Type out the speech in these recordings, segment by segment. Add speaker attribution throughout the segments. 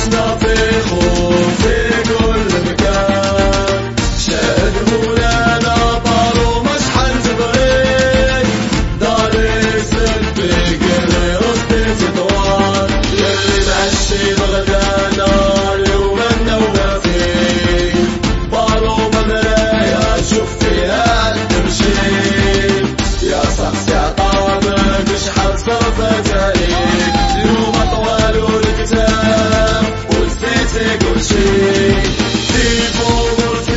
Speaker 1: عشنا في خوف في كل مكان، شهد مولانا طاروا مشحن جبريل، داري سلبي قلي رصدي فتوان، يلي معشي بغدانا اليوم النوبة فيه، طاروا مدرية شوف فيها التمشي، يا شخص يا طارق اشحال صرفت عليك، اليوم طوالوا الكتاب ونسيتي كل شي، تيفو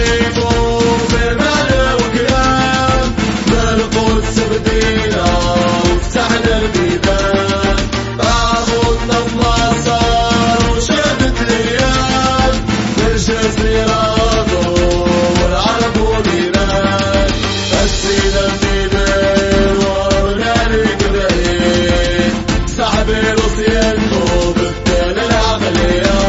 Speaker 1: بالمعنى وكلام، بالقدس بدينا وفتحنا البيبان، تعاقدنا في مصر وشهدت الايام، بالجزيرة والعرب واليونان، السيدة النيبال وهنالك بعيد، سحبي روسيانو بالدين العقلية،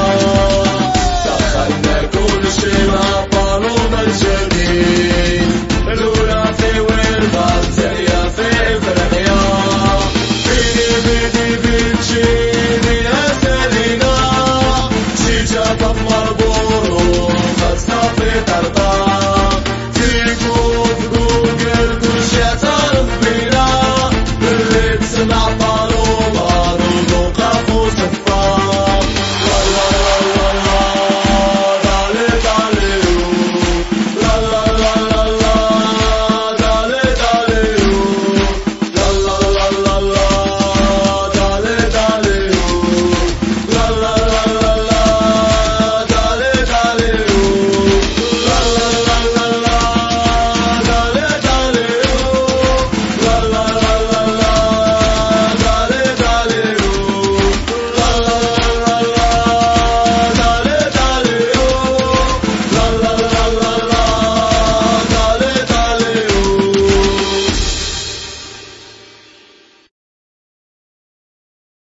Speaker 1: دخلنا كل شي مع طالوما الجميل، الأولى في ويربا الثانية في إفريقيا، بيدي بنشيني يا سلينا، شي جاتا في مربورو خاصة في طرطا.